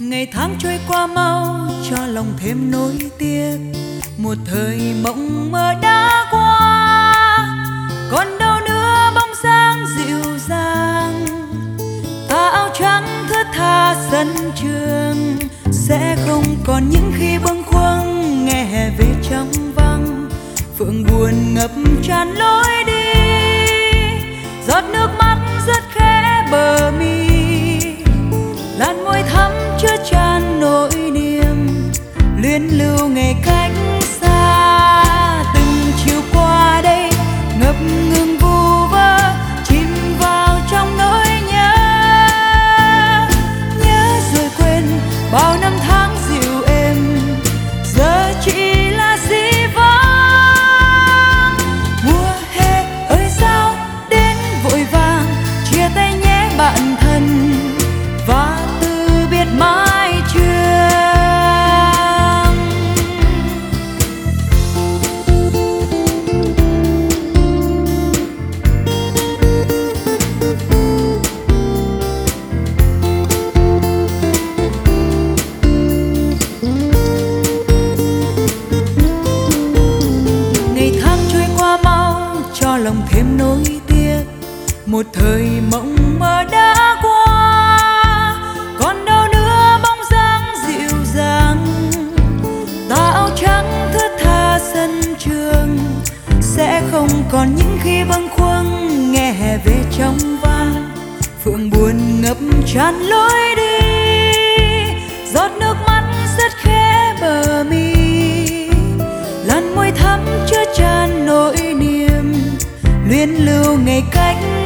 Ngày tháng trôi qua mau cho lòng thêm nỗi tiếc, một thời mộng mơ đã qua, còn đâu nữa bóng dáng dịu dàng. Tà áo trắng thướt tha sân trường, sẽ không còn những khi bâng khuâng nghe hè về trong vắng. Phượng buồn ngập tràn lối đi, giọt nước mắt rớt khẽ bờ mi, làn môi thắm chứa chan nỗi niềm luyến lưu ngày cách xa. Từng chiều qua đây ngập ngừng vu vơ, chìm vào trong nỗi nhớ, nhớ rồi quên bao năm tháng dịu êm, giờ chỉ là dĩ vãng. Mùa hè ơi sao đến vội vàng, chia tay nhé bạn thân và từ biệt mãi trường. Ngày tháng trôi qua mau cho lòng thêm nỗi tiếc, một thời mộng mơ đã qua, còn đâu nữa bóng dáng dịu dàng. Tà áo trắng thướt tha sân trường, sẽ không còn những khi bâng khuâng nghe hè về trong vang. Phượng buồn ngập tràn lối đi, giọt nước mắt rớt khẽ bờ mi, làn môi thắm chứa chan nỗi niềm luyến lưu ngày cách